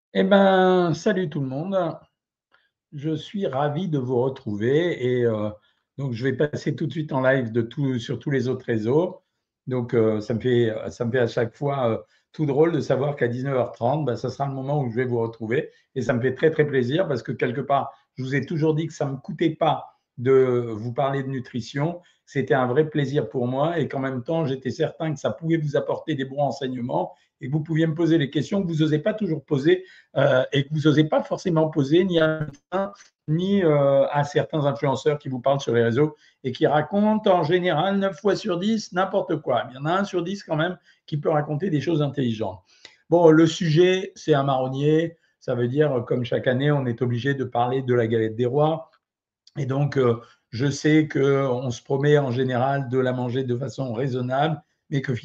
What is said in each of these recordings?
Eh ben, salut tout le monde. Je suis ravi de vous retrouver et donc je vais passer tout de suite en live sur tous les autres réseaux. Donc ça me fait à chaque fois tout drôle de savoir qu'à 19h30, bah, ça sera le moment où je vais vous retrouver et ça me fait très très plaisir parce que quelque part, je vous ai toujours dit que ça ne me coûtait pas de vous parler de nutrition. C'était un vrai plaisir pour moi et qu'en même temps, j'étais certain que ça pouvait vous apporter des bons renseignements et que vous pouviez me poser les questions que vous n'osez pas toujours poser et que vous n'osez pas forcément poser ni à un ni à certains influenceurs qui vous parlent sur les réseaux et qui racontent en général 9 fois sur 10 n'importe quoi. Il y en a un sur 10 quand même qui peut raconter des choses intelligentes. Bon, le sujet, c'est un marronnier. Ça veut dire, comme chaque année, on est obligé de parler de la galette des rois. Et donc, je sais qu'on se promet en général de la manger de façon raisonnable, mais que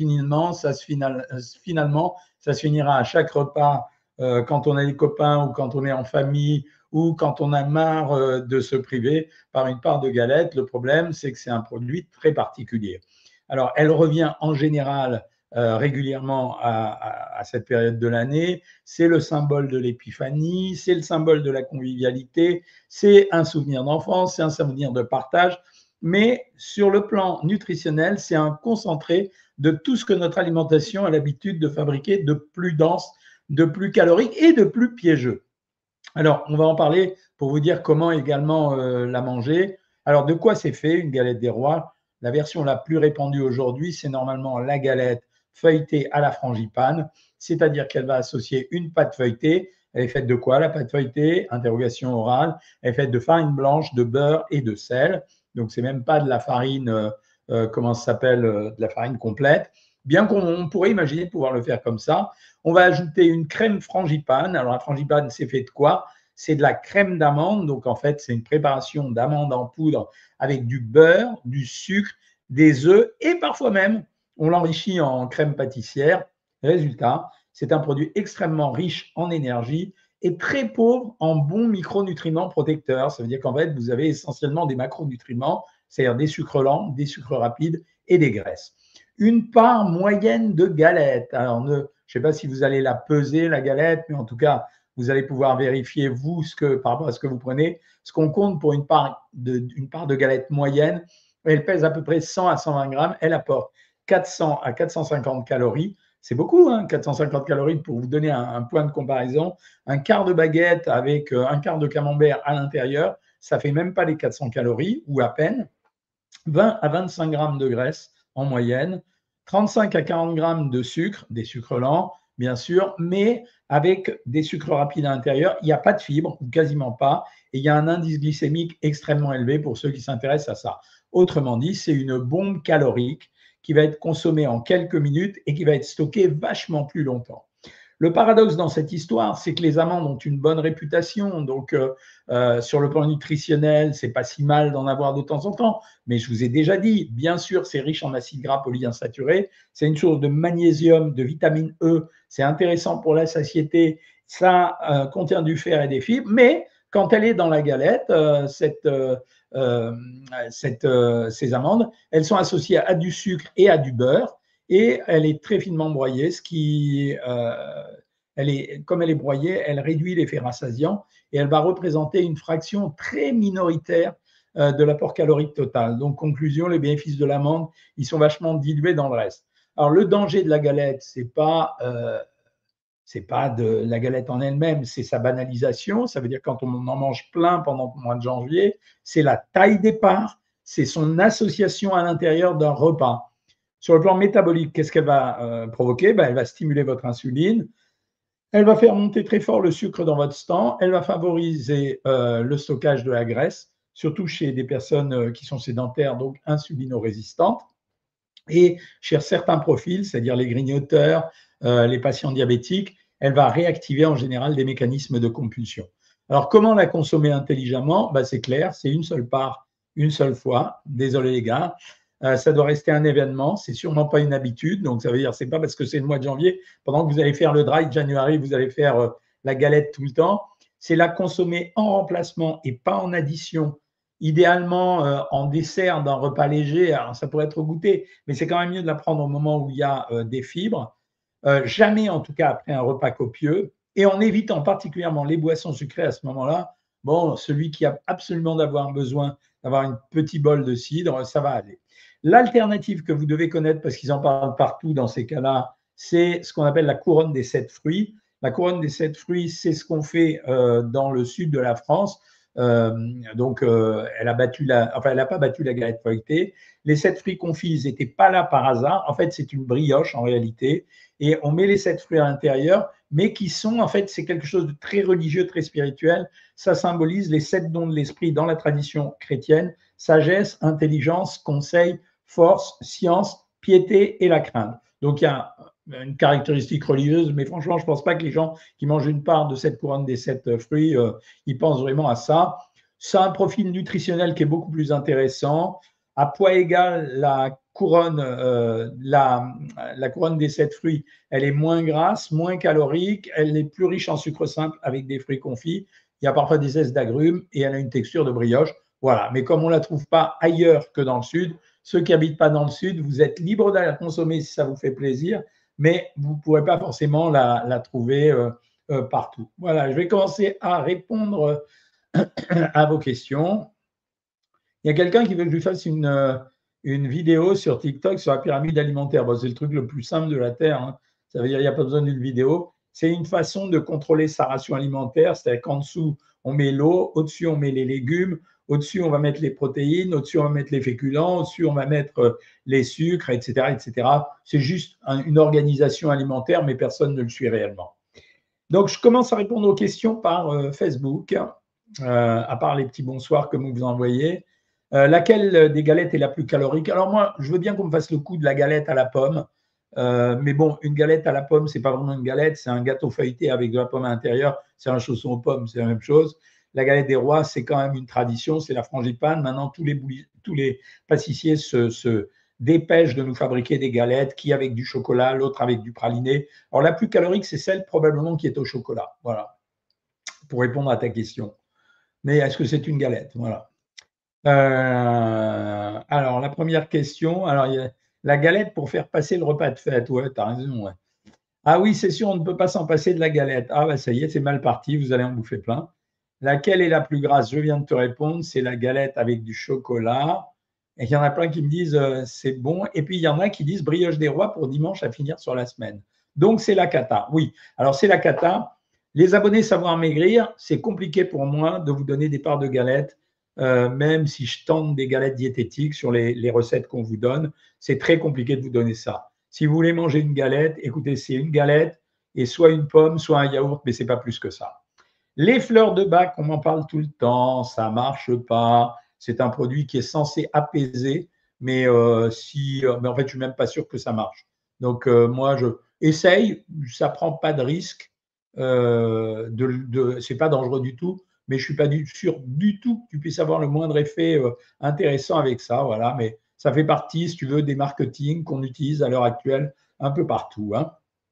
finalement, ça se finira à chaque repas quand on a des copains ou quand on est en famille ou quand on a marre de se priver par une part de galette. Le problème, c'est que c'est un produit très particulier. Alors, elle revient en général régulièrement à cette période de l'année. C'est le symbole de l'épiphanie, c'est le symbole de la convivialité, c'est un souvenir d'enfance, c'est un souvenir de partage, mais sur le plan nutritionnel, c'est un concentré de tout ce que notre alimentation a l'habitude de fabriquer de plus dense, de plus calorique et de plus piégeux. Alors, on va en parler pour vous dire comment également la manger. Alors, de quoi c'est fait une galette des rois? La version la plus répandue aujourd'hui, c'est normalement la galette feuilletée à la frangipane, c'est-à-dire qu'elle va associer une pâte feuilletée. Elle est faite de quoi la pâte feuilletée? Interrogation orale. Elle est faite de farine blanche, de beurre et de sel. Donc, c'est même pas de la farine, comment ça s'appelle, de la farine complète. Bien qu'on pourrait imaginer pouvoir le faire comme ça. On va ajouter une crème frangipane. Alors, la frangipane, c'est fait de quoi? C'est de la crème d'amande. Donc, en fait, c'est une préparation d'amande en poudre avec du beurre, du sucre, des œufs et parfois même, on l'enrichit en crème pâtissière. Résultat, c'est un produit extrêmement riche en énergie et très pauvre en bons micronutriments protecteurs. Ça veut dire qu'en fait, vous avez essentiellement des macronutriments, c'est-à-dire des sucres lents, des sucres rapides et des graisses. Une part moyenne de galette. Alors, je ne sais pas si vous allez la peser, la galette, mais en tout cas, vous allez pouvoir vérifier, vous, par rapport à ce que vous prenez, ce qu'on compte pour une part de galette moyenne. Elle pèse à peu près 100 à 120 grammes. Elle apporte 400 à 450 calories. C'est beaucoup, hein, 450 calories pour vous donner un point de comparaison. Un quart de baguette avec un quart de camembert à l'intérieur, ça fait même pas les 400 calories, ou à peine. 20 à 25 grammes de graisse en moyenne, 35 à 40 grammes de sucre, des sucres lents, bien sûr, mais avec des sucres rapides à l'intérieur, il n'y a pas de fibres, ou quasiment pas, et il y a un indice glycémique extrêmement élevé pour ceux qui s'intéressent à ça. Autrement dit, c'est une bombe calorique qui va être consommée en quelques minutes et qui va être stockée vachement plus longtemps. Le paradoxe dans cette histoire, c'est que les amandes ont une bonne réputation. Donc, sur le plan nutritionnel, c'est pas si mal d'en avoir de temps en temps. Mais je vous ai déjà dit, bien sûr, c'est riche en acides gras polyinsaturés. C'est une source de magnésium, de vitamine E. C'est intéressant pour la satiété. Ça contient du fer et des fibres. Mais quand elle est dans la galette, ces amandes, elles sont associées à du sucre et à du beurre et elle est très finement broyée, comme elle est broyée, elle réduit l'effet rassasiant et elle va représenter une fraction très minoritaire de l'apport calorique total. Donc, conclusion, les bénéfices de l'amande, ils sont vachement dilués dans le reste. Alors, le danger de la galette, c'est pas de la galette en elle-même, c'est sa banalisation. Ça veut dire quand on en mange plein pendant le mois de janvier, c'est la taille des parts, c'est son association à l'intérieur d'un repas. Sur le plan métabolique, qu'est-ce qu'elle va provoquer? Elle va stimuler votre insuline, elle va faire monter très fort le sucre dans votre sang, elle va favoriser le stockage de la graisse, surtout chez des personnes qui sont sédentaires, donc insulino-résistantes. Et chez certains profils, c'est-à-dire les grignoteurs, les patients diabétiques, elle va réactiver en général des mécanismes de compulsion. Alors, comment la consommer intelligemment? C'est clair, c'est une seule part, une seule fois. Désolé les gars, ça doit rester un événement. C'est sûrement pas une habitude. Donc, ça veut dire c'est pas parce que c'est le mois de janvier, pendant que vous allez faire le dry January, vous allez faire la galette tout le temps. C'est la consommer en remplacement et pas en addition, idéalement en dessert d'un repas léger. Alors, ça pourrait être au goûter, mais c'est quand même mieux de la prendre au moment où il y a des fibres. Jamais, en tout cas, après un repas copieux. et en évitant particulièrement les boissons sucrées à ce moment-là. Bon, celui qui a absolument besoin d'avoir un petit bol de cidre, ça va aller. L'alternative que vous devez connaître, parce qu'ils en parlent partout dans ces cas-là, c'est ce qu'on appelle la couronne des 7 fruits. La couronne des 7 fruits, c'est ce qu'on fait dans le sud de la France. Elle a pas battu la galette feuilletée. Les 7 fruits confits, ils n'étaient pas là par hasard. En fait, c'est une brioche en réalité. Et on met les 7 fruits à l'intérieur, mais qui sont, en fait, c'est quelque chose de très religieux, très spirituel. Ça symbolise les 7 dons de l'esprit dans la tradition chrétienne: sagesse, intelligence, conseil, force, science, piété et la crainte. Donc, il y a une caractéristique religieuse, mais franchement, je ne pense pas que les gens qui mangent une part de cette couronne des 7 fruits, ils pensent vraiment à ça. Ça a un profil nutritionnel qui est beaucoup plus intéressant. À poids égal, la couronne des 7 fruits, elle est moins grasse, moins calorique, elle est plus riche en sucre simple avec des fruits confits. Il y a parfois des zestes d'agrumes et elle a une texture de brioche. Voilà. Mais comme on ne la trouve pas ailleurs que dans le sud, ceux qui n'habitent pas dans le sud, vous êtes libres d'aller la consommer si ça vous fait plaisir, mais vous ne pourrez pas forcément la trouver partout. Voilà, je vais commencer à répondre à vos questions. Il y a quelqu'un qui veut que je lui fasse une vidéo sur TikTok sur la pyramide alimentaire. Bon, c'est le truc le plus simple de la Terre, hein. Ça veut dire qu'il n'y a pas besoin d'une vidéo. C'est une façon de contrôler sa ration alimentaire, c'est-à-dire qu'en dessous, on met l'eau, au-dessus, on met les légumes, au-dessus, on va mettre les protéines, au-dessus, on va mettre les féculents, au-dessus, on va mettre les sucres, etc., etc. C'est juste une organisation alimentaire, mais personne ne le suit réellement. Donc, je commence à répondre aux questions par Facebook, à part les petits bonsoirs que vous vous envoyez. Laquelle des galettes est la plus calorique? Alors moi, je veux bien qu'on me fasse le coup de la galette à la pomme. Mais bon, une galette à la pomme, c'est pas vraiment une galette, c'est un gâteau feuilleté avec de la pomme à l'intérieur. C'est un chausson aux pommes, c'est la même chose. La galette des rois, c'est quand même une tradition, c'est la frangipane. Maintenant, tous les pâtissiers se dépêchent de nous fabriquer des galettes, qui avec du chocolat, l'autre avec du praliné. Alors la plus calorique, c'est celle probablement qui est au chocolat. Voilà, pour répondre à ta question. Mais est-ce que c'est une galette? Voilà. Alors, la première question, alors, il y a la galette pour faire passer le repas de fête. Ouais, tu as raison. Ouais. Ah oui, c'est sûr, on ne peut pas s'en passer de la galette. Ah, bah ça y est, c'est mal parti, vous allez en bouffer plein. Laquelle est la plus grasse? Je viens de te répondre, c'est la galette avec du chocolat. Et il y en a plein qui me disent c'est bon. Et puis, il y en a qui disent brioche des rois pour dimanche à finir sur la semaine. Donc, c'est la cata. Oui, alors c'est la cata. Les abonnés Savoir Maigrir, c'est compliqué pour moi de vous donner des parts de galettes, même si je tente des galettes diététiques sur les recettes qu'on vous donne. C'est très compliqué de vous donner ça. Si vous voulez manger une galette, écoutez, c'est une galette et soit une pomme, soit un yaourt, mais ce n'est pas plus que ça. Les fleurs de bac, on m'en parle tout le temps, ça ne marche pas. C'est un produit qui est censé apaiser, mais, mais en fait, je ne suis même pas sûr que ça marche. Donc, moi, je essaye, ça ne prend pas de risque, ce n'est pas dangereux du tout, mais je ne suis pas sûr du tout que tu puisses avoir le moindre effet intéressant avec ça. Voilà, mais ça fait partie, si tu veux, des marketing qu'on utilise à l'heure actuelle un peu partout. Hein.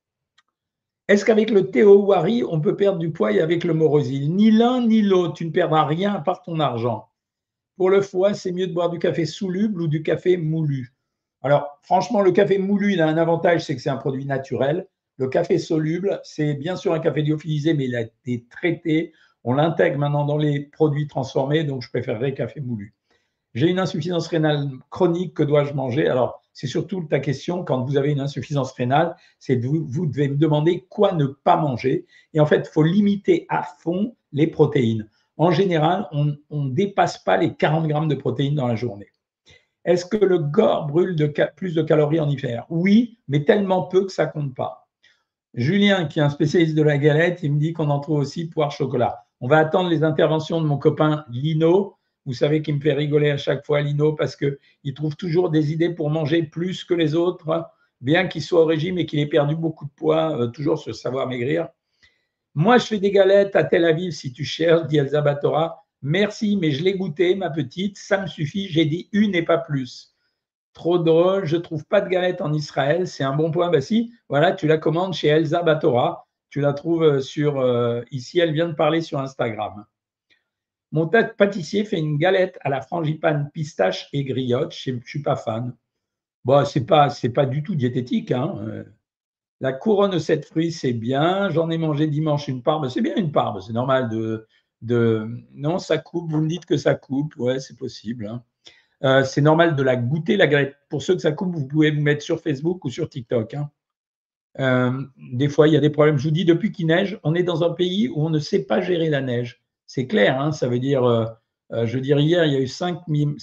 Est-ce qu'avec le Théo-Wari, on peut perdre du poids et avec le Morosil? Ni l'un ni l'autre, tu ne perdras rien à part ton argent. Pour le foie, c'est mieux de boire du café soluble ou du café moulu? Alors, franchement, le café moulu, il a un avantage, c'est que c'est un produit naturel. Le café soluble, c'est bien sûr un café lyophilisé, mais il a été traité. On l'intègre maintenant dans les produits transformés, donc je préférerais le café moulu. J'ai une insuffisance rénale chronique, que dois-je manger? Alors, c'est surtout ta question, quand vous avez une insuffisance rénale, c'est vous devez me demander quoi ne pas manger. Et en fait, il faut limiter à fond les protéines. En général, on ne dépasse pas les 40 grammes de protéines dans la journée. Est-ce que le corps brûle plus de calories en hiver? Oui, mais tellement peu que ça ne compte pas. Julien, qui est un spécialiste de la galette, il me dit qu'on en trouve aussi poire chocolat. On va attendre les interventions de mon copain Lino. Vous savez qu'il me fait rigoler à chaque fois, Lino, parce qu'il trouve toujours des idées pour manger plus que les autres, bien qu'il soit au régime et qu'il ait perdu beaucoup de poids, toujours sur Savoir Maigrir. Moi, je fais des galettes à Tel Aviv si tu cherches, dit Elsa Batora. Merci, mais je l'ai goûté, ma petite, ça me suffit, j'ai dit une et pas plus. Trop drôle, je ne trouve pas de galette en Israël, c'est un bon point. Bah si, voilà, tu la commandes chez Elsa Batora, tu la trouves ici, elle vient de parler sur Instagram. Mon pâtissier fait une galette à la frangipane pistache et griotte, je ne suis pas fan. Bon, c'est pas du tout diététique, hein. La couronne aux 7 fruits, c'est bien. J'en ai mangé dimanche une part. Ben, c'est bien une part. Ben, c'est normal Non, ça coupe. Vous me dites que ça coupe. Ouais, c'est possible. Hein. C'est normal de la goûter, la galette. Pour ceux que ça coupe, vous pouvez vous mettre sur Facebook ou sur TikTok. Hein. Des fois, il y a des problèmes. Je vous dis, depuis qu'il neige, on est dans un pays où on ne sait pas gérer la neige. C'est clair. Hein, ça veut dire, je veux dire, hier, il y a eu 5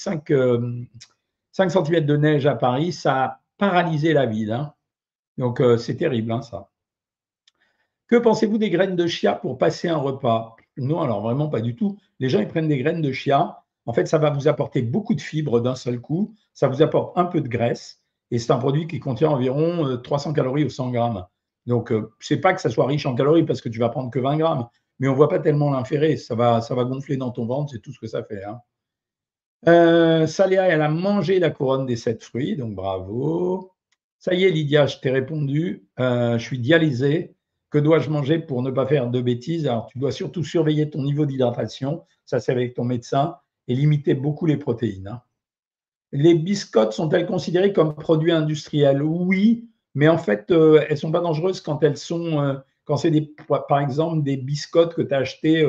cm de neige à Paris. Ça a paralysé la ville. Hein. Donc, c'est terrible, hein, ça. Que pensez-vous des graines de chia pour passer un repas? Non, alors vraiment pas du tout. Les gens, ils prennent des graines de chia. En fait, ça va vous apporter beaucoup de fibres d'un seul coup. Ça vous apporte un peu de graisse. Et c'est un produit qui contient environ 300 calories au 100 grammes. Donc, c'est pas que ça soit riche en calories parce que tu vas prendre que 20 grammes. Mais on ne voit pas tellement l'intérêt. Ça va gonfler dans ton ventre, c'est tout ce que ça fait. Hein. Saléa, elle a mangé la couronne des 7 fruits, donc bravo. Ça y est, Lydia, je t'ai répondu. Je suis dialysé. Que dois-je manger pour ne pas faire de bêtises? Alors, tu dois surtout surveiller ton niveau d'hydratation. Ça, c'est avec ton médecin. Et limiter beaucoup les protéines. Hein. Les biscottes sont-elles considérées comme produits industriels? Oui, mais en fait, elles ne sont pas dangereuses quand elles sont, quand c'est par exemple des biscottes que tu as achetées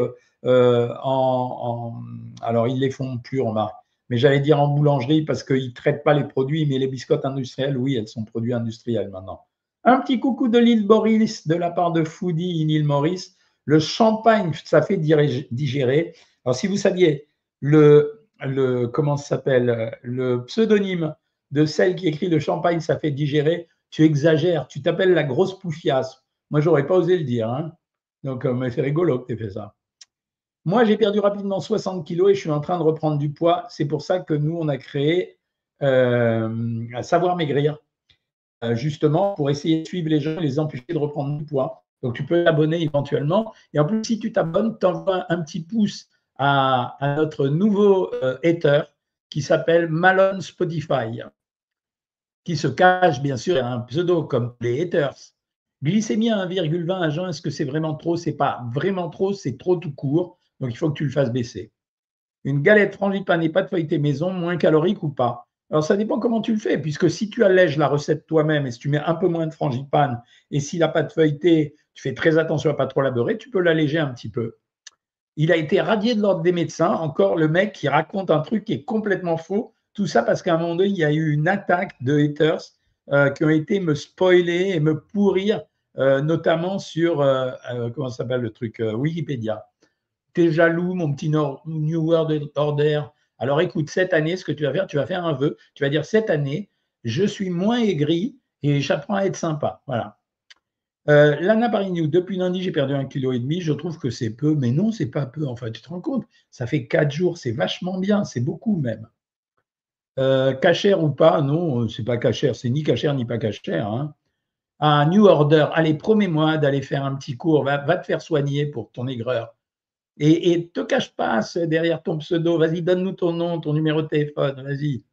alors ils les font plus, remarque, mais j'allais dire en boulangerie parce qu'ils ne traitent pas les produits, mais les biscottes industrielles, oui, elles sont produits industriels maintenant. Un petit coucou de l'île Maurice de la part de Foodie in île Maurice. Le champagne, ça fait digérer. Alors, si vous saviez, comment ça s'appelle, le pseudonyme de celle qui écrit le champagne, ça fait digérer, tu exagères, tu t'appelles la grosse poufiasse. Moi, j'aurais pas osé le dire. Hein. Donc, mais c'est rigolo que tu aies fait ça. Moi, j'ai perdu rapidement 60 kilos et je suis en train de reprendre du poids. C'est pour ça que nous, on a créé Savoir Maigrir, justement pour essayer de suivre les gens et les empêcher de reprendre du poids. Donc, tu peux t'abonner éventuellement. Et en plus, si tu t'abonnes, tu envoies un petit pouce à notre nouveau hater qui s'appelle Malone Spotify, qui se cache bien sûr un pseudo comme les haters. Glycémie à 1,20 à jeun, est-ce que c'est vraiment trop? C'est pas vraiment trop, c'est trop tout court. Donc, il faut que tu le fasses baisser. Une galette frangipane et pâte feuilletée maison, moins calorique ou pas? Alors, ça dépend comment tu le fais, puisque si tu allèges la recette toi-même et si tu mets un peu moins de frangipane, et si la pâte feuilletée, tu fais très attention à ne pas trop la beurrer, tu peux l'alléger un petit peu. Il a été radié de l'ordre des médecins, encore le mec qui raconte un truc qui est complètement faux. Tout ça parce qu'à un moment donné, il y a eu une attaque de haters qui ont été me spoiler et me pourrir, notamment sur, comment ça s'appelle le truc, Wikipédia. T'es jaloux, mon petit New World Order. Alors écoute, cette année, ce que tu vas faire un vœu. Tu vas dire cette année, je suis moins aigri et j'apprends à être sympa. Voilà. Lana Parignou, depuis lundi, j'ai perdu 1,5 kg. Je trouve que c'est peu, mais non, c'est pas peu. Enfin, tu te rends compte, ça fait 4 jours, c'est vachement bien, c'est beaucoup même. Cachère ou pas, non, c'est pas cachère, c'est ni cachère ni pas cachère. Hein. Ah, New Order, allez, promets-moi d'aller faire un petit cours, va te faire soigner pour ton aigreur. Et te cache pas derrière ton pseudo, vas-y, donne-nous ton nom, ton numéro de téléphone, vas-y.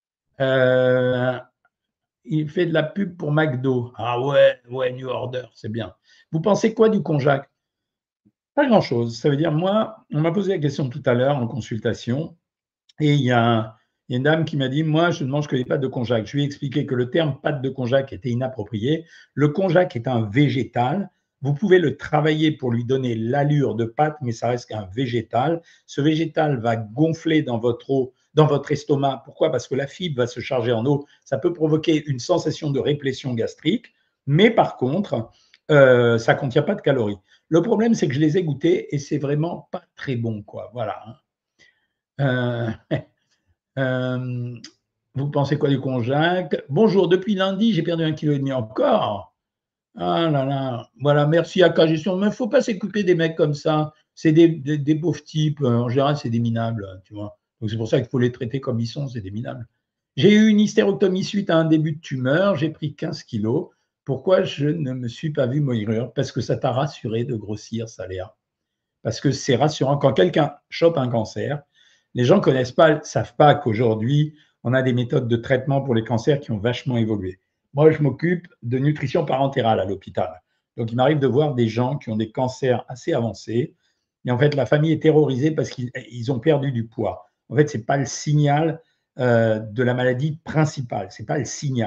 Il fait de la pub pour McDo. Ah ouais, New Order, c'est bien. Vous pensez quoi du konjac? Pas grand-chose. Ça veut dire, moi, on m'a posé la question tout à l'heure en consultation, et il y a une dame qui m'a dit, moi, je ne mange que des pâtes de konjac. Je lui ai expliqué que le terme pâte de konjac était inapproprié. Le konjac est un végétal. Vous pouvez le travailler pour lui donner l'allure de pâte, mais ça reste qu'un végétal. Ce végétal va gonfler dans votre eau, dans votre estomac. Pourquoi? Parce que la fibre va se charger en eau. Ça peut provoquer une sensation de réplétion gastrique, mais par contre, ça ne contient pas de calories. Le problème, c'est que je les ai goûtés et c'est vraiment pas très bon, quoi. Voilà. Vous pensez quoi du konjac? Bonjour, depuis lundi, j'ai perdu 1,5 kg encore. Ah là là, voilà, merci à Gestion. Mais il ne faut pas s'occuper des mecs comme ça. C'est des pauvres types. En général, c'est des minables, tu vois. Donc c'est pour ça qu'il faut les traiter comme ils sont, c'est des minables. J'ai eu une hystérectomie suite à un début de tumeur. J'ai pris 15 kilos. Pourquoi je ne me suis pas vu maigrir? Parce que ça t'a rassuré de grossir, Saléa. Parce que c'est rassurant. Quand quelqu'un chope un cancer, les gens ne savent pas qu'aujourd'hui, on a des méthodes de traitement pour les cancers qui ont vachement évolué. Moi, je m'occupe de nutrition parentérale à l'hôpital. Donc, il m'arrive de voir des gens qui ont des cancers assez avancés. Et en fait, la famille est terrorisée parce qu'ils ont perdu du poids. En fait, ce n'est pas le signal de la maladie principale. Ce n'est pas le signal.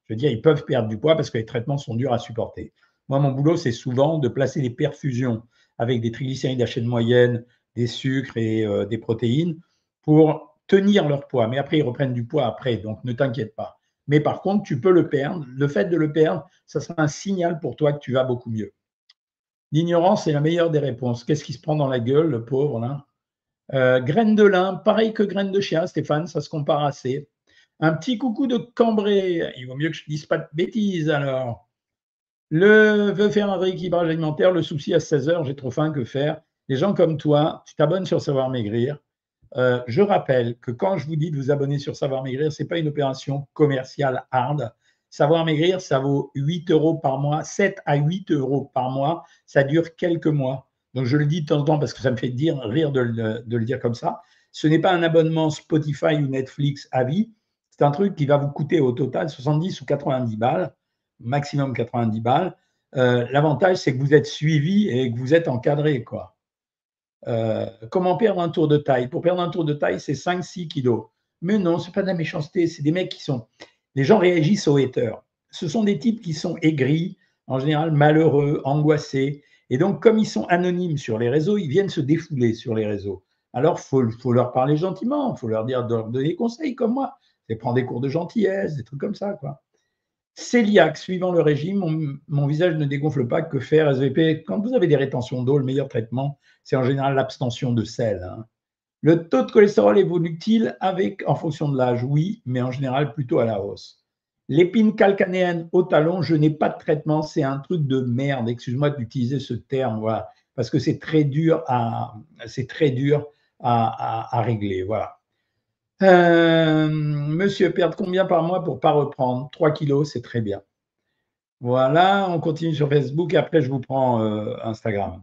Je veux dire, ils peuvent perdre du poids parce que les traitements sont durs à supporter. Moi, mon boulot, c'est souvent de placer des perfusions avec des triglycérides à chaîne moyenne, des sucres et des protéines pour tenir leur poids. Mais après, ils reprennent du poids après, donc ne t'inquiète pas. Mais par contre, tu peux le perdre. Le fait de le perdre, ça sera un signal pour toi que tu vas beaucoup mieux. L'ignorance est la meilleure des réponses. Qu'est-ce qui se prend dans la gueule, le pauvre, là? Graines de lin, pareil que graines de chien, Stéphane, ça se compare assez. Un petit coucou de Cambrai. Il vaut mieux que je ne dise pas de bêtises alors. Le veut faire un rééquilibrage alimentaire, le souci à 16 heures, j'ai trop faim, que faire? Les gens comme toi, tu t'abonnes sur Savoir Maigrir. Je rappelle que quand je vous dis de vous abonner sur Savoir Maigrir, ce n'est pas une opération commerciale hard. Savoir Maigrir, ça vaut 8 euros par mois, 7 à 8 euros par mois. Ça dure quelques mois. Donc, je le dis de temps en temps parce que ça me fait rire de le dire comme ça. Ce n'est pas un abonnement Spotify ou Netflix à vie. C'est un truc qui va vous coûter au total 70 ou 90 balles, maximum 90 balles. L'avantage, c'est que vous êtes suivi et que vous êtes encadré, quoi. Comment perdre un tour de taille? Pour perdre un tour de taille, c'est 5-6 kilos. Mais non, ce n'est pas de la méchanceté, c'est des mecs qui sont… Les gens réagissent aux haters. Ce sont des types qui sont aigris, en général malheureux, angoissés. Et donc, comme ils sont anonymes sur les réseaux, ils viennent se défouler sur les réseaux. Alors, il faut leur parler gentiment, il faut leur dire de leur donner des conseils comme moi. C'est prendre des cours de gentillesse, des trucs comme ça, quoi. Cœliaque, suivant le régime, mon visage ne dégonfle pas. Que faire, SVP? Quand vous avez des rétentions d'eau, le meilleur traitement, c'est en général l'abstention de sel. Hein. Le taux de cholestérol évolue-t-il en fonction de l'âge? Oui, mais en général plutôt à la hausse. L'épine calcanéenne au talon, je n'ai pas de traitement, c'est un truc de merde. Excuse-moi d'utiliser ce terme, voilà, parce que c'est très dur à régler. Voilà. Monsieur, perdre combien par mois pour ne pas reprendre? 3 kilos, c'est très bien. Voilà, on continue sur Facebook et après je vous prends Instagram.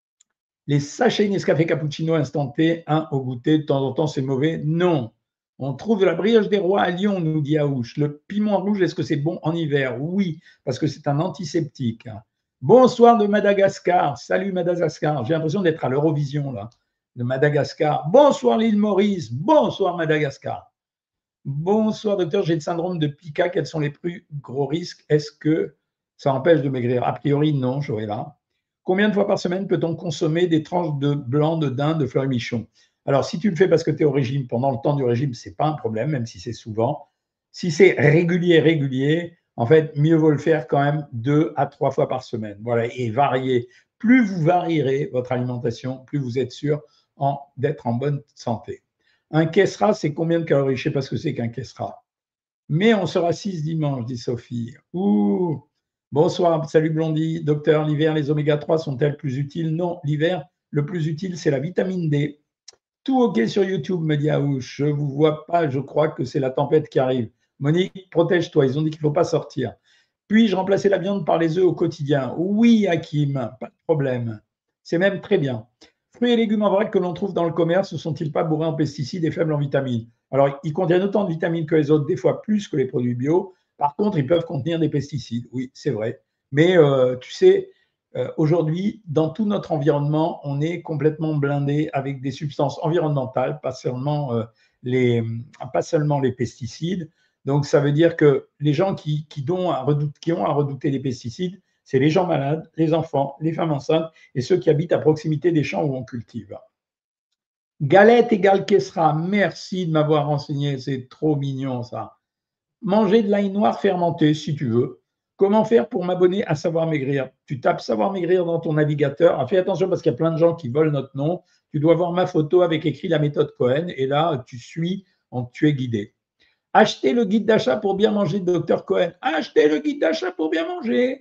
Les sachets Nescafé Cappuccino instanté, un au goûter, de temps en temps c'est mauvais? Non. On trouve de la brioche des rois à Lyon, nous dit Aouche. Le piment rouge, est-ce que c'est bon en hiver? Oui, parce que c'est un antiseptique. Bonsoir de Madagascar. Salut Madagascar. J'ai l'impression d'être à l'Eurovision là, de Madagascar. Bonsoir l'île Maurice. Bonsoir Madagascar. Bonsoir docteur, j'ai le syndrome de Pica. Quels sont les plus gros risques? Est-ce que ça empêche de maigrir? A priori, non, Joëlla. Combien de fois par semaine peut-on consommer des tranches de blanc, de dinde, de fleur-michon? Alors, si tu le fais parce que tu es au régime, pendant le temps du régime, ce n'est pas un problème, même si c'est souvent. Si c'est régulier, en fait, mieux vaut le faire quand même 2 à 3 fois par semaine. Voilà, et varier. Plus vous varierez votre alimentation, plus vous êtes sûr d'être en bonne santé. Un Kessra, c'est combien de calories? Je ne sais pas ce que c'est qu'un Kessra. Mais on sera 6 dimanche, dit Sophie. Ouh. Bonsoir, salut Blondie. Docteur, l'hiver, les oméga 3 sont-elles plus utiles? Non, l'hiver, le plus utile, c'est la vitamine D. Tout OK sur YouTube, me dit Aouche. Je ne vous vois pas, je crois que c'est la tempête qui arrive. Monique, protège-toi, ils ont dit qu'il ne faut pas sortir. Puis-je remplacer la viande par les œufs au quotidien? Oui, Hakim, pas de problème. C'est même très bien. Fruits et légumes en vrac que l'on trouve dans le commerce ne sont-ils pas bourrés en pesticides et faibles en vitamines? Alors, ils contiennent autant de vitamines que les autres, des fois plus que les produits bio. Par contre, ils peuvent contenir des pesticides. Oui, c'est vrai. Mais tu sais, aujourd'hui, dans tout notre environnement, on est complètement blindé avec des substances environnementales, pas seulement les pesticides. Donc, ça veut dire que les gens qui ont à redouter les pesticides, c'est les gens malades, les enfants, les femmes enceintes et ceux qui habitent à proximité des champs où on cultive. Galette égale Kessra, merci de m'avoir renseigné, c'est trop mignon ça. Manger de l'ail noir fermenté si tu veux. Comment faire pour m'abonner à Savoir Maigrir? Tu tapes Savoir Maigrir dans ton navigateur. Fais attention parce qu'il y a plein de gens qui volent notre nom. Tu dois voir ma photo avec écrit la méthode Cohen et là, tu suis, tu es guidé. Achetez le guide d'achat pour bien manger de Dr Cohen. Achetez le guide d'achat pour bien manger.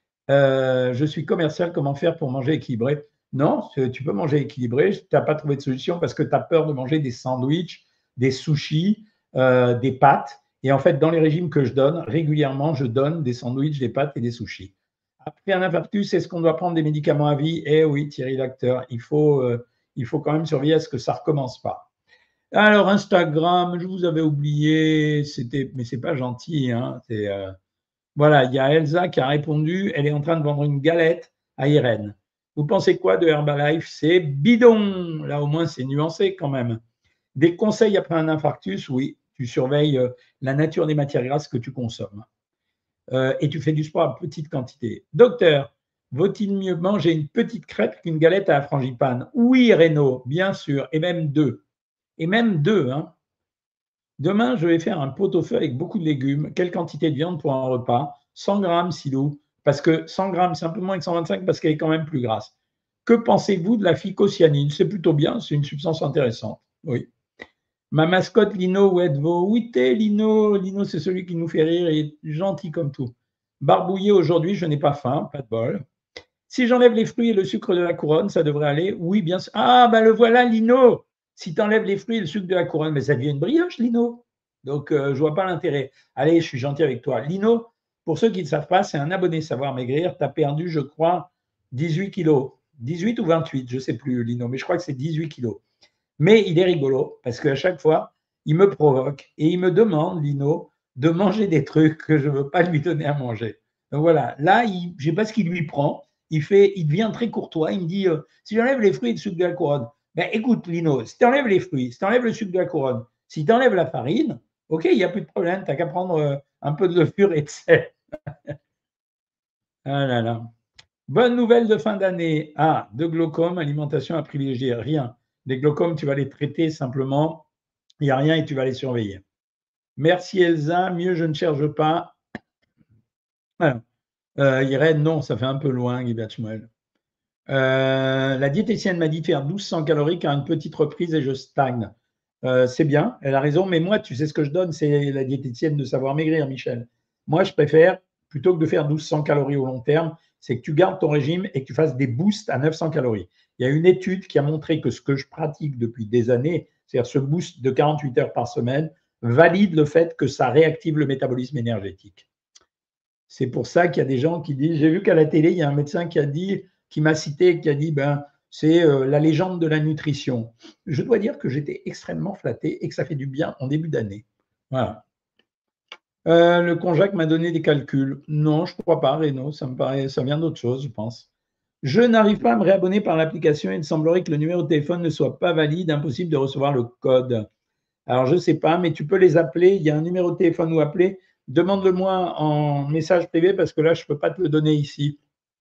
Je suis commercial, comment faire pour manger équilibré? Non, tu peux manger équilibré, tu n'as pas trouvé de solution parce que tu as peur de manger des sandwichs, des sushis, des pâtes. Et en fait, dans les régimes que je donne, régulièrement, je donne des sandwichs, des pâtes et des sushis. Après un infarctus, est-ce qu'on doit prendre des médicaments à vie? Eh oui, Thierry l'acteur, il faut quand même surveiller à ce que ça ne recommence pas. Alors, Instagram, je vous avais oublié, mais ce n'est pas gentil. Hein, voilà, il y a Elsa qui a répondu, elle est en train de vendre une galette à Irène. Vous pensez quoi de Herbalife? C'est bidon. Là, au moins, c'est nuancé quand même. Des conseils après un infarctus? Oui, tu surveilles la nature des matières grasses que tu consommes. et tu fais du sport à petite quantité. Docteur, vaut-il mieux manger une petite crêpe qu'une galette à la frangipane? Oui, Renaud, bien sûr, et même deux. Et même deux, hein. Demain, je vais faire un pot-au-feu avec beaucoup de légumes. Quelle quantité de viande pour un repas? 100 grammes, Silou. Parce que 100 grammes, c'est un peu moins que 125 parce qu'elle est quand même plus grasse. Que pensez-vous de la phycocyanine? C'est plutôt bien, c'est une substance intéressante. Oui. Ma mascotte, Lino, où êtes-vous? Oui, t'es Lino. Lino, c'est celui qui nous fait rire et est gentil comme tout. Barbouillé aujourd'hui, je n'ai pas faim, pas de bol. Si j'enlève les fruits et le sucre de la couronne, ça devrait aller? Oui, bien sûr. Ah, ben le voilà, Lino. Si tu enlèves les fruits et le sucre de la couronne, mais ça devient une brioche, Lino. Donc, je ne vois pas l'intérêt. Allez, je suis gentil avec toi. Lino, pour ceux qui ne savent pas, c'est un abonné Savoir Maigrir. Tu as perdu, je crois, 18 kilos. 18 ou 28, je ne sais plus, Lino, mais je crois que c'est 18 kilos. Mais il est rigolo parce qu'à chaque fois, il me provoque et il me demande, Lino, de manger des trucs que je ne veux pas lui donner à manger. Donc voilà, là, je ne sais pas ce qu'il lui prend. Il devient très courtois. Il me dit si j'enlève les fruits et le sucre de la couronne, ben écoute, Lino, si tu enlèves les fruits, si tu enlèves le sucre de la couronne, si tu enlèves la farine, ok, il n'y a plus de problème. Tu n'as qu'à prendre un peu de levure et de sel. Ah là là. Bonne nouvelle de fin d'année. Ah, de glaucome, alimentation à privilégier. Rien. Les glaucomes, tu vas les traiter simplement. Il n'y a rien et tu vas les surveiller. Merci Elsa. Mieux, je ne cherche pas. Voilà. Irène, non, ça fait un peu loin, Guy Batchmuel. La diététicienne m'a dit de faire 1200 calories car une petite reprise et je stagne. C'est bien, elle a raison, mais moi, tu sais ce que je donne, c'est la diététicienne de Savoir Maigrir, Michel. Moi, je préfère, plutôt que de faire 1200 calories au long terme, c'est que tu gardes ton régime et que tu fasses des boosts à 900 calories. Il y a une étude qui a montré que ce que je pratique depuis des années, c'est-à-dire ce boost de 48 heures par semaine, valide le fait que ça réactive le métabolisme énergétique. C'est pour ça qu'il y a des gens qui disent, j'ai vu qu'à la télé, il y a un médecin qui a dit, qui m'a cité, qui a dit, ben, c'est la légende de la nutrition. Je dois dire que j'étais extrêmement flatté et que ça fait du bien en début d'année. Voilà. Le Conjac m'a donné des calculs. Non, je ne crois pas, Renaud. Ça me paraît, ça vient d'autre chose, je pense. Je n'arrive pas à me réabonner par l'application. Il semblerait que le numéro de téléphone ne soit pas valide, impossible de recevoir le code. Alors, je ne sais pas, mais tu peux les appeler. Il y a un numéro de téléphone où appeler. Demande-le-moi en message privé parce que là, je ne peux pas te le donner ici.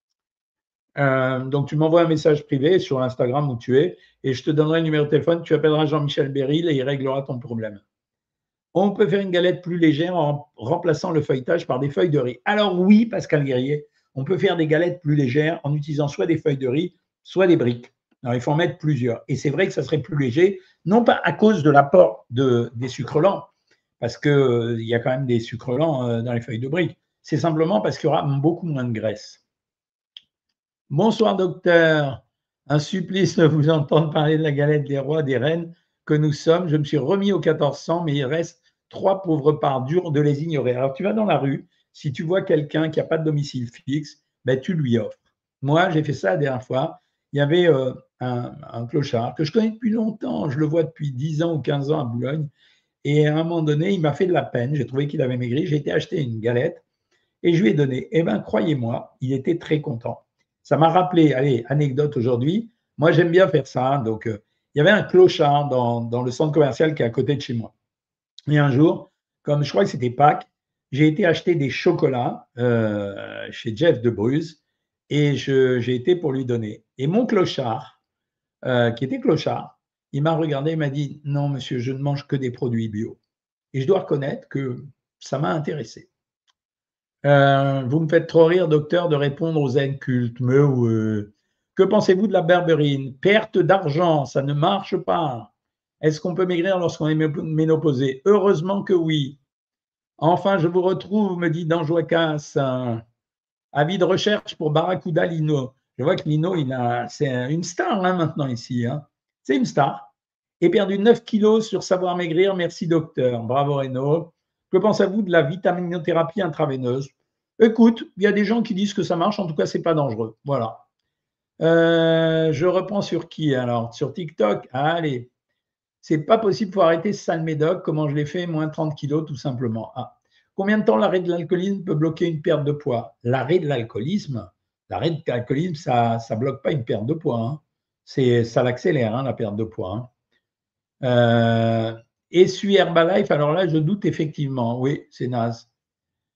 Donc, tu m'envoies un message privé sur Instagram où tu es et je te donnerai le numéro de téléphone. Tu appelleras Jean-Michel Béril et il réglera ton problème. On peut faire une galette plus légère en remplaçant le feuilletage par des feuilles de riz. Alors oui, Pascal Guerrier, on peut faire des galettes plus légères en utilisant soit des feuilles de riz, soit des briques. Alors, il faut en mettre plusieurs. Et c'est vrai que ça serait plus léger, non pas à cause de l'apport des sucres lents, parce qu'il y a quand même des sucres lents dans les feuilles de briques. C'est simplement parce qu'il y aura beaucoup moins de graisse. Bonsoir docteur, un supplice de vous entendre parler de la galette des rois, des reines que nous sommes. Je me suis remis au 1400, mais il reste 3 pauvres parts, dur de les ignorer. Alors tu vas dans la rue, si tu vois quelqu'un qui n'a pas de domicile fixe, ben, tu lui offres. Moi, j'ai fait ça la dernière fois. Il y avait un clochard que je connais depuis longtemps, je le vois depuis 10 ans ou 15 ans à Boulogne, et à un moment donné, il m'a fait de la peine, j'ai trouvé qu'il avait maigri, j'ai été acheter une galette, et je lui ai donné. Eh bien, croyez-moi, il était très content. Ça m'a rappelé, allez, anecdote aujourd'hui, moi j'aime bien faire ça. Donc, il y avait un clochard dans le centre commercial qui est à côté de chez moi. Et un jour, comme je crois que c'était Pâques, j'ai été acheter des chocolats chez Jeff de Bruges et j'ai été pour lui donner. Et mon clochard, qui était clochard, il m'a regardé et m'a dit non, monsieur, je ne mange que des produits bio. Et je dois reconnaître que ça m'a intéressé. Vous me faites trop rire, docteur, de répondre aux incultes. Mais que pensez-vous de la berberine? Perte d'argent, ça ne marche pas. Est-ce qu'on peut maigrir lorsqu'on est ménopausé? Heureusement que oui. Enfin, je vous retrouve, me dit Danjoacas. Avis de recherche pour Barracuda Lino. Je vois que Lino, c'est une star hein, maintenant ici. Hein. C'est une star. Et perdu 9 kilos sur Savoir Maigrir. Merci, docteur. Bravo, Renaud. Que pensez-vous de la vitaminothérapie intraveineuse? Écoute, il y a des gens qui disent que ça marche. En tout cas, ce n'est pas dangereux. Voilà. Je reprends sur qui alors? Sur TikTok? Allez. C'est pas possible, il faut arrêter ce sale médoc. Comment je l'ai fait? Moins 30 kilos, tout simplement. Ah. Combien de temps l'arrêt de l'alcoolisme peut bloquer une perte de poids? L'arrêt de l'alcoolisme, ça ne bloque pas une perte de poids. Hein. Ça l'accélère, hein, la perte de poids. Hein. Essuie Herbalife, alors là, je doute effectivement. Oui, c'est naze.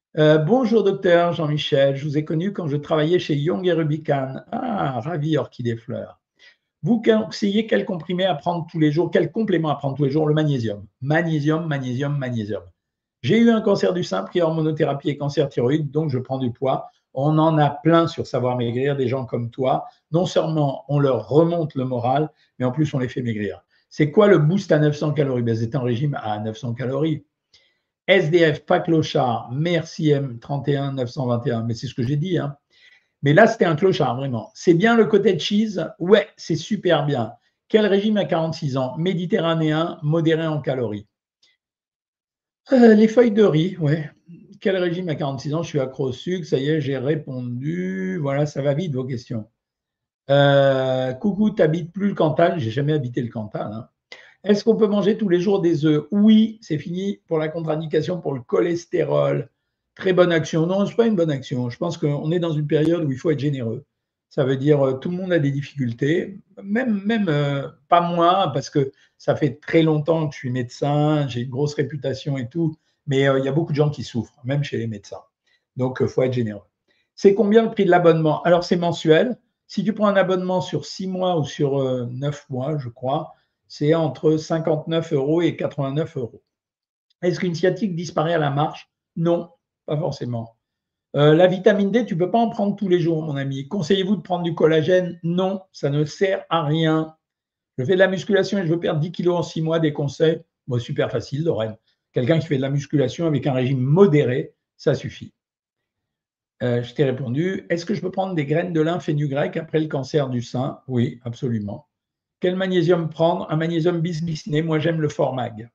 Bonjour docteur Jean-Michel, je vous ai connu quand je travaillais chez Young et Rubicam. Ah, ravi Orchidée Fleur. Vous conseillez quel comprimé à prendre tous les jours, quel complément à prendre tous les jours? Le magnésium. Magnésium, magnésium, magnésium. J'ai eu un cancer du sein, pris hormonothérapie et cancer thyroïde, donc je prends du poids. On en a plein sur Savoir Maigrir, des gens comme toi. Non seulement on leur remonte le moral, mais en plus on les fait maigrir. C'est quoi le boost à 900 calories? Ben, c'est un régime à 900 calories. SDF, pas clochard, merci M31 921, mais c'est ce que j'ai dit, hein. Mais là, c'était un clochard, vraiment. C'est bien le côté cheese? Ouais, c'est super bien. Quel régime à 46 ans? Méditerranéen, modéré en calories. Les feuilles de riz, ouais. Quel régime à 46 ans? Je suis accro au sucre, ça y est, j'ai répondu. Voilà, ça va vite vos questions. Coucou, t'habites plus le Cantal? J'ai jamais habité le Cantal, hein. Est-ce qu'on peut manger tous les jours des œufs? Oui, c'est fini pour la contre-indication pour le cholestérol. Très bonne action. Non, ce n'est pas une bonne action. Je pense qu'on est dans une période où il faut être généreux. Ça veut dire tout le monde a des difficultés, même pas moi, parce que ça fait très longtemps que je suis médecin, j'ai une grosse réputation et tout, mais il y a beaucoup de gens qui souffrent, même chez les médecins. Donc, il faut être généreux. C'est combien le prix de l'abonnement? Alors, c'est mensuel. Si tu prends un abonnement sur 6 mois ou sur 9 mois, je crois, c'est entre 59 euros et 89 euros. Est-ce qu'une sciatique disparaît à la marche? Non, pas forcément. La vitamine D, tu ne peux pas en prendre tous les jours, mon ami. Conseillez-vous de prendre du collagène? Non, ça ne sert à rien. Je fais de la musculation et je veux perdre 10 kilos en 6 mois, des conseils? Bon, super facile, Lorraine. Quelqu'un qui fait de la musculation avec un régime modéré, ça suffit. Je t'ai répondu. Est-ce que je peux prendre des graines de lin fenugrec après le cancer du sein? Oui, absolument. Quel magnésium prendre? Un magnésium bisglyciné. Moi, j'aime le Formag.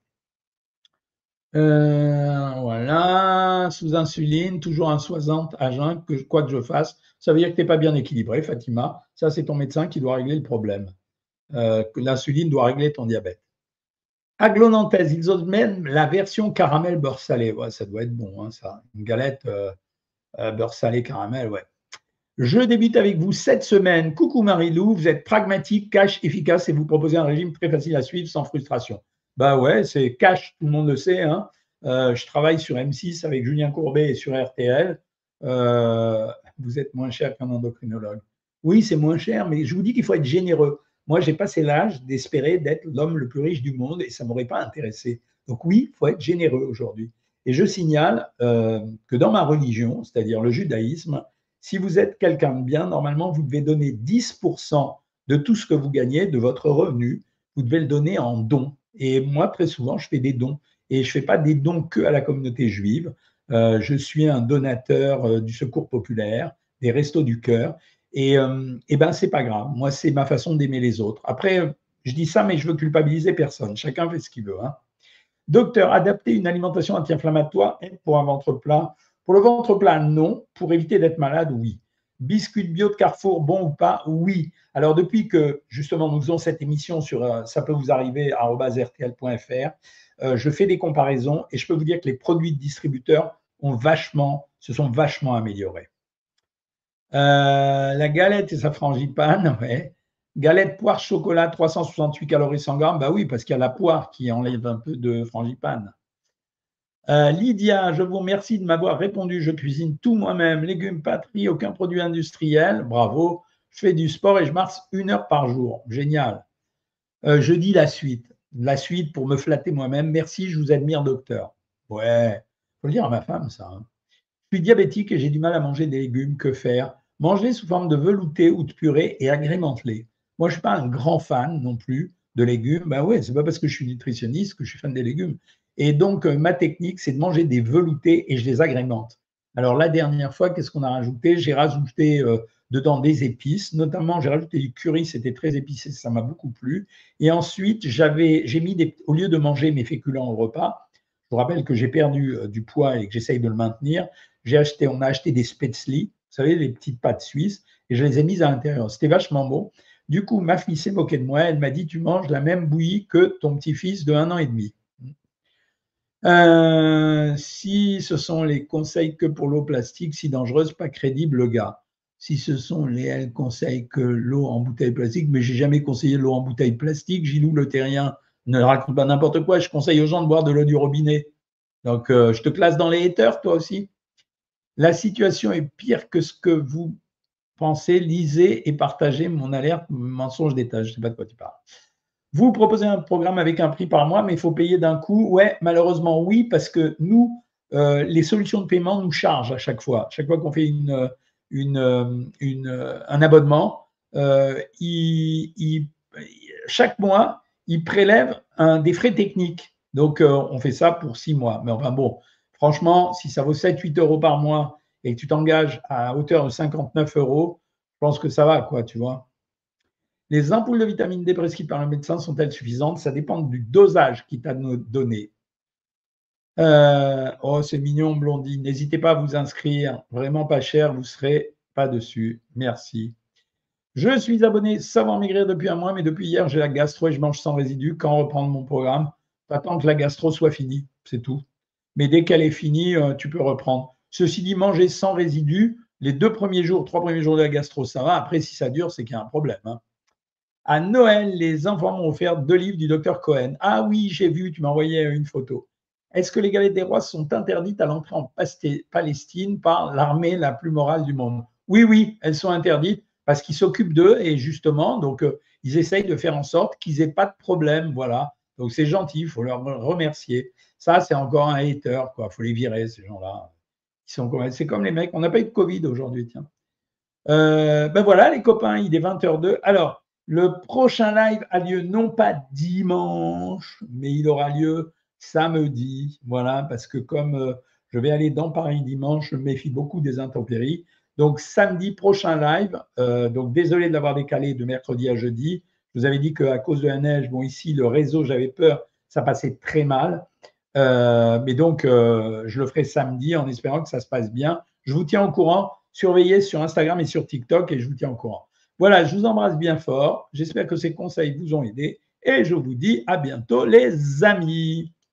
Voilà. Sous insuline, toujours un 60 à jeun, quoi que je fasse. Ça veut dire que tu n'es pas bien équilibré, Fatima. Ça, c'est ton médecin qui doit régler le problème. Que l'insuline doit régler ton diabète. Aglonantès, ils ont même la version caramel beurre salé. Ouais, ça doit être bon, hein, ça. Une galette beurre salé caramel, ouais. Je débute avec vous cette semaine. Coucou Marie-Lou, vous êtes pragmatique, cash, efficace et vous proposez un régime très facile à suivre sans frustration. Bah ouais, c'est cash, tout le monde le sait, hein. Je travaille sur M6 avec Julien Courbet et sur RTL. Vous êtes moins cher qu'un endocrinologue. Oui, c'est moins cher, mais je vous dis qu'il faut être généreux. Moi, j'ai passé l'âge d'espérer d'être l'homme le plus riche du monde et ça ne m'aurait pas intéressé. Donc oui, il faut être généreux aujourd'hui. Et je signale que dans ma religion, c'est-à-dire le judaïsme, si vous êtes quelqu'un de bien, normalement, vous devez donner 10% de tout ce que vous gagnez, de votre revenu, vous devez le donner en dons. Et moi, très souvent, je fais des dons. Et je ne fais pas des dons que à la communauté juive. Je suis un donateur du Secours populaire, des Restos du Cœur. Et ben, c'est pas grave. Moi, c'est ma façon d'aimer les autres. Après, je dis ça, mais je veux culpabiliser personne. Chacun fait ce qu'il veut, hein. Docteur, adapter une alimentation anti-inflammatoire pour un ventre plat? Pour le ventre plat, non. Pour éviter d'être malade, oui. Biscuit bio de Carrefour, bon ou pas? Oui. Alors, depuis que justement nous faisons cette émission sur ça peut vous arriver @rtl.fr, je fais des comparaisons et je peux vous dire que les produits de distributeurs se sont vachement améliorés. La galette et sa frangipane, ouais. Galette poire chocolat, 368 calories 100 grammes. Bah oui, parce qu'il y a la poire qui enlève un peu de frangipane. Lydia, je vous remercie de m'avoir répondu. Je cuisine tout moi-même, légumes patrie, aucun produit industriel. Bravo. Je fais du sport et je marche 1 heure par jour. Génial. Je dis la suite. La suite pour me flatter moi-même. Merci, je vous admire, docteur. Ouais, faut le dire à ma femme, ça, hein. Je suis diabétique et j'ai du mal à manger des légumes. Que faire? Manger sous forme de velouté ou de purée et agrémente-les. Moi, je ne suis pas un grand fan non plus de légumes. Ben ouais, c'est pas parce que je suis nutritionniste que je suis fan des légumes. Et donc, ma technique, c'est de manger des veloutés et je les agrémente. Alors, la dernière fois, qu'est-ce qu'on a rajouté? J'ai rajouté dedans des épices. Notamment, j'ai rajouté du curry, c'était très épicé, ça m'a beaucoup plu. Et ensuite, j'ai mis au lieu de manger mes féculents au repas, je vous rappelle que j'ai perdu du poids et que j'essaye de le maintenir, on a acheté des spätzli, vous savez, les petites pâtes suisses, et je les ai mises à l'intérieur. C'était vachement bon. Du coup, ma fille s'est moquée de moi. Elle m'a dit, tu manges la même bouillie que ton petit-fils de 1 an et demi. Si ce sont les conseils que pour l'eau plastique, si dangereuse, pas crédible, le gars. Si ce sont les conseils que l'eau en bouteille plastique, mais j'ai jamais conseillé l'eau en bouteille plastique. Gilou le terrien ne raconte pas n'importe quoi. Je conseille aux gens de boire de l'eau du robinet. Donc, je te classe dans les haters, toi aussi. La situation est pire que ce que vous pensez. Lisez et partagez mon alerte mensonge d'État. Je ne sais pas de quoi tu parles. Vous proposez un programme avec un prix par mois, mais il faut payer d'un coup. Ouais, malheureusement, oui, parce que nous, les solutions de paiement nous chargent à chaque fois. Chaque fois qu'on fait un abonnement, chaque mois, ils prélèvent des frais techniques. Donc, on fait ça pour 6 mois. Mais enfin bon, franchement, si ça vaut 7-8 euros par mois et que tu t'engages à hauteur de 59 euros, je pense que ça va, quoi, tu vois. Les ampoules de vitamine D prescrites par un médecin sont-elles suffisantes? Ça dépend du dosage qu'il t'a donné. Oh, c'est mignon, Blondie. N'hésitez pas à vous inscrire. Vraiment pas cher, vous ne serez pas dessus. Merci. Je suis abonné Savoir Maigrir depuis un mois, mais depuis hier, j'ai la gastro et je mange sans résidus. Quand reprendre mon programme? T'attends que la gastro soit finie, c'est tout. Mais dès qu'elle est finie, tu peux reprendre. Ceci dit, manger sans résidus, les 3 premiers jours de la gastro, ça va. Après, si ça dure, c'est qu'il y a un problème. Hein. À Noël, les enfants m'ont offert 2 livres du docteur Cohen. Ah oui, j'ai vu, tu m'as envoyé une photo. Est-ce que les galettes des rois sont interdites à l'entrée en Palestine par l'armée la plus morale du monde? Oui, oui, elles sont interdites parce qu'ils s'occupent d'eux et justement, donc ils essayent de faire en sorte qu'ils n'aient pas de problème. Voilà. Donc c'est gentil, il faut leur remercier. Ça, c'est encore un hater, quoi. Il faut les virer, ces gens-là. C'est comme les mecs. On n'a pas eu de Covid aujourd'hui, tiens. Ben voilà, les copains, il est 20h02. Alors, le prochain live a lieu non pas dimanche, mais il aura lieu samedi. Voilà, parce que comme je vais aller dans Paris dimanche, je me méfie beaucoup des intempéries. Donc, samedi prochain live. Donc, désolé de l'avoir décalé de mercredi à jeudi. Je vous avais dit qu'à cause de la neige, bon, ici, le réseau, j'avais peur, ça passait très mal. Mais donc, je le ferai samedi en espérant que ça se passe bien. Je vous tiens au courant. Surveillez sur Instagram et sur TikTok et je vous tiens au courant. Voilà, je vous embrasse bien fort. J'espère que ces conseils vous ont aidé et je vous dis à bientôt les amis.